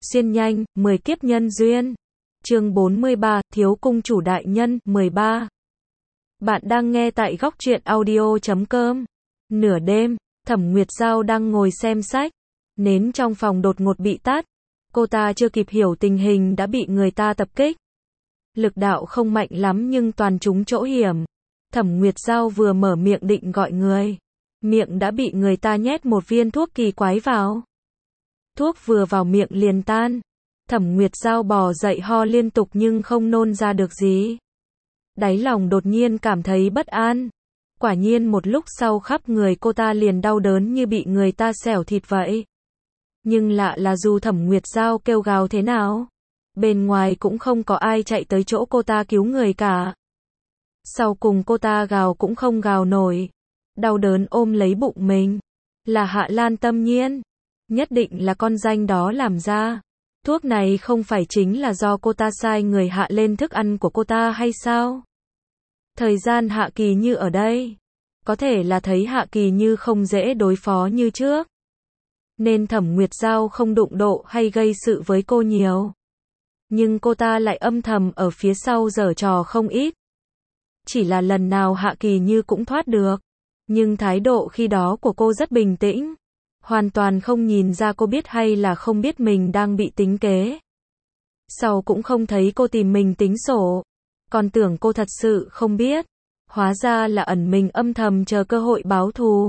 Xuyên nhanh, 10 kiếp nhân duyên. Chương 43, Thiếu cung chủ đại nhân, 13. Bạn đang nghe tại góc truyện audio.com. Nửa đêm, Thẩm Nguyệt Giao đang ngồi xem sách. Nến trong phòng đột ngột bị tắt. Cô ta chưa kịp hiểu tình hình đã bị người ta tập kích. Lực đạo không mạnh lắm nhưng toàn trúng chỗ hiểm. Thẩm Nguyệt Giao vừa mở miệng định gọi người. Miệng đã bị người ta nhét một viên thuốc kỳ quái vào. Thuốc vừa vào miệng liền tan. Thẩm Nguyệt Giao bò dậy ho liên tục nhưng không nôn ra được gì. Đáy lòng đột nhiên cảm thấy bất an. Quả nhiên một lúc sau khắp người cô ta liền đau đớn như bị người ta xẻo thịt vậy. Nhưng lạ là dù Thẩm Nguyệt Giao kêu gào thế nào, bên ngoài cũng không có ai chạy tới chỗ cô ta cứu người cả. Sau cùng cô ta gào cũng không gào nổi. Đau đớn ôm lấy bụng mình. Là Hạ Lan Tâm Nhiên. Nhất định là con danh đó làm ra. Thuốc này không phải chính là do cô ta sai người hạ lên thức ăn của cô ta hay sao? Thời gian Hạ Kỳ Như ở đây. Có thể là thấy Hạ Kỳ Như không dễ đối phó như trước. Nên Thẩm Nguyệt Giao không đụng độ hay gây sự với cô nhiều. Nhưng cô ta lại âm thầm ở phía sau giở trò không ít. Chỉ là lần nào Hạ Kỳ Như cũng thoát được. Nhưng thái độ khi đó của cô rất bình tĩnh. Hoàn toàn không nhìn ra cô biết hay là không biết mình đang bị tính kế. Sau cũng không thấy cô tìm mình tính sổ. Còn tưởng cô thật sự không biết. Hóa ra là ẩn mình âm thầm chờ cơ hội báo thù.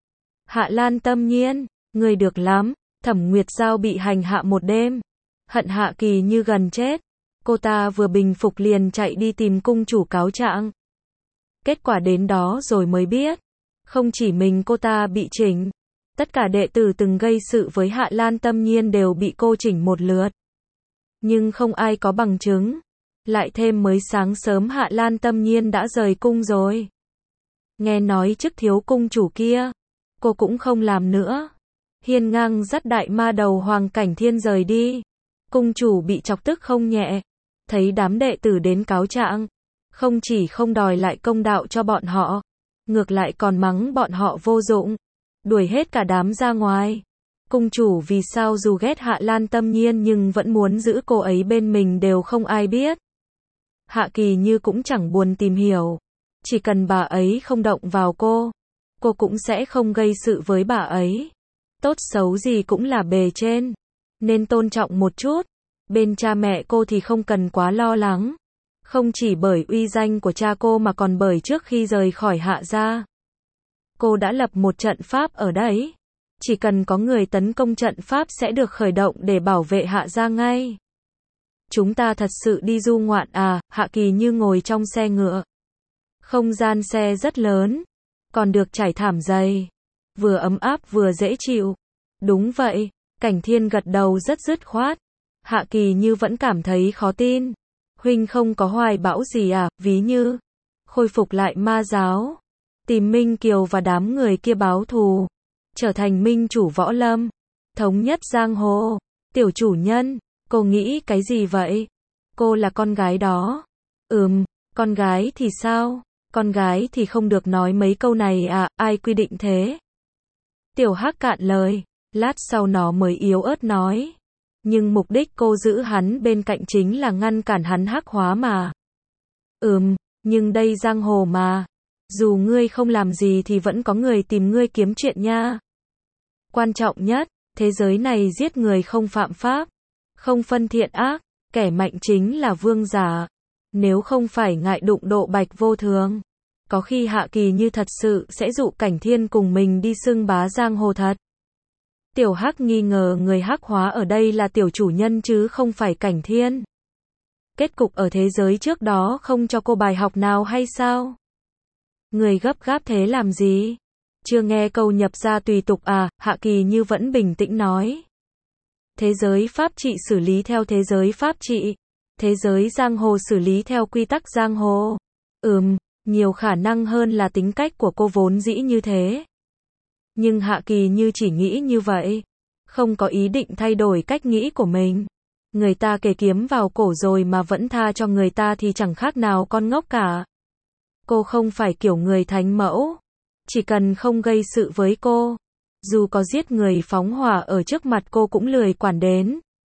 Hạ Lan Tâm Nhiên, người được lắm. Thẩm Nguyệt Giao bị hành hạ một đêm. Hận Hạ Kỳ Như gần chết. Cô ta vừa bình phục liền chạy đi tìm cung chủ cáo trạng. Kết quả đến đó rồi mới biết. Không chỉ mình cô ta bị chỉnh. Tất cả đệ tử từng gây sự với Hạ Lan Tâm Nhiên đều bị cô chỉnh một lượt. Nhưng không ai có bằng chứng. Lại thêm mới sáng sớm Hạ Lan Tâm Nhiên đã rời cung rồi. Nghe nói chức thiếu cung chủ kia, cô cũng không làm nữa. Hiên ngang dắt đại ma đầu Hoàng Cảnh Thiên rời đi. Cung chủ bị chọc tức không nhẹ. Thấy đám đệ tử đến cáo trạng. Không chỉ không đòi lại công đạo cho bọn họ. Ngược lại còn mắng bọn họ vô dụng. Đuổi hết cả đám ra ngoài. Cung chủ vì sao dù ghét Hạ Lan Tâm Nhiên nhưng vẫn muốn giữ cô ấy bên mình đều không ai biết. Hạ Kỳ Như cũng chẳng buồn tìm hiểu. Chỉ cần bà ấy không động vào cô cũng sẽ không gây sự với bà ấy. Tốt xấu gì cũng là bề trên. Nên tôn trọng một chút. Bên cha mẹ cô thì không cần quá lo lắng. Không chỉ bởi uy danh của cha cô mà còn bởi trước khi rời khỏi Hạ gia. Cô đã lập một trận pháp ở đấy. Chỉ cần có người tấn công trận pháp sẽ được khởi động để bảo vệ Hạ gia ngay. Chúng ta thật sự đi du ngoạn à? Hạ Kỳ Như ngồi trong xe ngựa. Không gian xe rất lớn. Còn được trải thảm dày. Vừa ấm áp vừa dễ chịu. Đúng vậy. Cảnh Thiên gật đầu rất dứt khoát. Hạ Kỳ Như vẫn cảm thấy khó tin. Huynh không có hoài bão gì à? Ví như khôi phục lại ma giáo. Tìm Minh Kiều và đám người kia báo thù. Trở thành minh chủ võ lâm. Thống nhất giang hồ. Tiểu chủ nhân. Cô nghĩ cái gì vậy? Cô là con gái đó. Con gái thì sao? Con gái thì không được nói mấy câu này à? Ai quy định thế? Tiểu Hắc cạn lời. Lát sau nó mới yếu ớt nói. Nhưng mục đích cô giữ hắn bên cạnh chính là ngăn cản hắn hắc hóa mà. Nhưng đây giang hồ mà. Dù ngươi không làm gì thì vẫn có người tìm ngươi kiếm chuyện nha. Quan trọng nhất, thế giới này giết người không phạm pháp. Không phân thiện ác, kẻ mạnh chính là vương giả. Nếu không phải ngại đụng độ Bạch Vô Thường, có khi Hạ Kỳ Như thật sự sẽ dụ Cảnh Thiên cùng mình đi xưng bá giang hồ thật. Tiểu Hắc nghi ngờ người hắc hóa ở đây là tiểu chủ nhân chứ không phải Cảnh Thiên. Kết cục ở thế giới trước đó không cho cô bài học nào hay sao? Người gấp gáp thế làm gì? Chưa nghe câu nhập ra tùy tục à? Hạ Kỳ Như vẫn bình tĩnh nói. Thế giới pháp trị xử lý theo thế giới pháp trị. Thế giới giang hồ xử lý theo quy tắc giang hồ. Nhiều khả năng hơn là tính cách của cô vốn dĩ như thế. Nhưng Hạ Kỳ Như chỉ nghĩ như vậy. Không có ý định thay đổi cách nghĩ của mình. Người ta kề kiếm vào cổ rồi mà vẫn tha cho người ta thì chẳng khác nào con ngốc cả. Cô không phải kiểu người thánh mẫu. Chỉ cần không gây sự với cô. Dù có giết người phóng hỏa ở trước mặt cô cũng lười quản đến.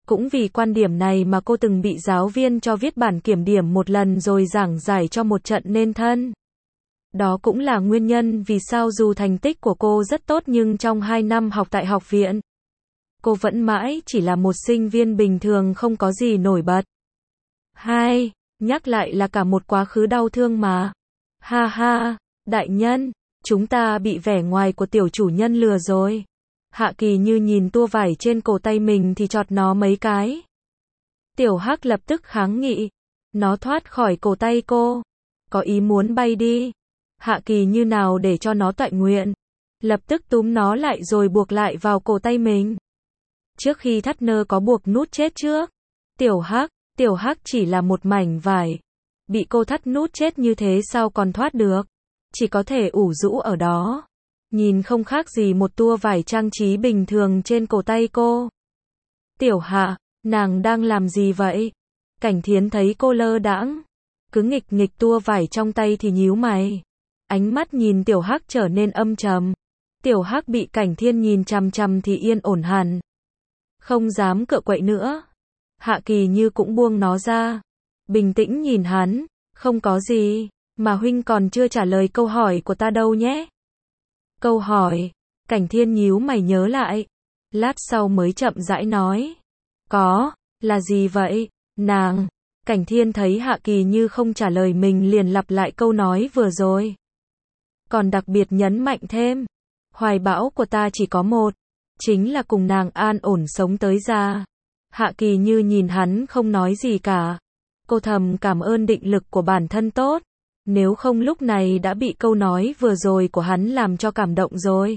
Cũng vì quan điểm này mà cô từng bị giáo viên cho viết bản kiểm điểm một lần rồi giảng giải cho một trận nên thân. Đó cũng là nguyên nhân vì sao dù thành tích của cô rất tốt nhưng trong 2 năm học tại học viện, cô vẫn mãi chỉ là một sinh viên bình thường không có gì nổi bật. Hai, nhắc lại là cả một quá khứ đau thương mà. Ha ha, đại nhân, chúng ta bị vẻ ngoài của tiểu chủ nhân lừa rồi. Hạ Kỳ Như nhìn tua vải trên cổ tay mình thì chọt nó mấy cái. Tiểu Hắc lập tức kháng nghị. Nó thoát khỏi cổ tay cô. Có ý muốn bay đi. Hạ Kỳ Như nào để cho nó toại nguyện. Lập tức túm nó lại rồi buộc lại vào cổ tay mình. Trước khi thắt nơ có buộc nút chết trước. Tiểu Hắc chỉ là một mảnh vải. Bị cô thắt nút chết như thế sao còn thoát được. Chỉ có thể ủ rũ ở đó. Nhìn không khác gì một tua vải trang trí bình thường trên cổ tay cô. Tiểu Hạ, nàng đang làm gì vậy? Cảnh Thiến thấy cô lơ đãng, cứ nghịch nghịch tua vải trong tay thì nhíu mày. Ánh mắt nhìn Tiểu Hắc trở nên âm trầm. Tiểu Hắc bị Cảnh Thiên nhìn chằm chằm thì yên ổn hẳn. Không dám cựa quậy nữa. Hạ Kỳ Như cũng buông nó ra. Bình tĩnh nhìn hắn. Không có gì. Mà huynh còn chưa trả lời câu hỏi của ta đâu nhé. Câu hỏi. Cảnh Thiên nhíu mày nhớ lại. Lát sau mới chậm rãi nói. Có. Là gì vậy? Nàng. Cảnh Thiên thấy Hạ Kỳ Như không trả lời mình liền lặp lại câu nói vừa rồi. Còn đặc biệt nhấn mạnh thêm. Hoài bão của ta chỉ có một. Chính là cùng nàng an ổn sống tới già. Hạ Kỳ Như nhìn hắn không nói gì cả. Cô thầm cảm ơn định lực của bản thân tốt. Nếu không lúc này đã bị câu nói vừa rồi của hắn làm cho cảm động rồi.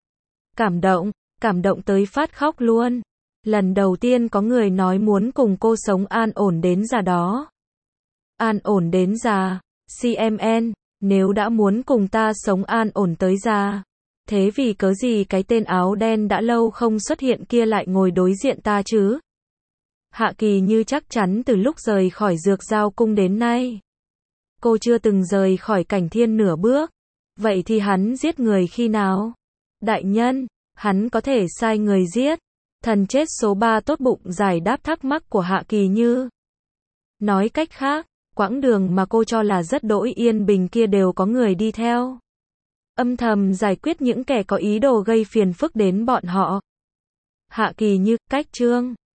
Cảm động tới phát khóc luôn. Lần đầu tiên có người nói muốn cùng cô sống an ổn đến già đó. An ổn đến già. CMN, nếu đã muốn cùng ta sống an ổn tới già. Thế vì cớ gì cái tên áo đen đã lâu không xuất hiện kia lại ngồi đối diện ta chứ? Hạ Kỳ Như chắc chắn từ lúc rời khỏi Dược Giao Cung đến nay. Cô chưa từng rời khỏi Cảnh Thiên nửa bước. Vậy thì hắn giết người khi nào? Đại nhân, hắn có thể sai người giết. Thần chết số 3 tốt bụng giải đáp thắc mắc của Hạ Kỳ Như. Nói cách khác, quãng đường mà cô cho là rất đỗi yên bình kia đều có người đi theo. Âm thầm giải quyết những kẻ có ý đồ gây phiền phức đến bọn họ. Hạ Kỳ Như, cách chương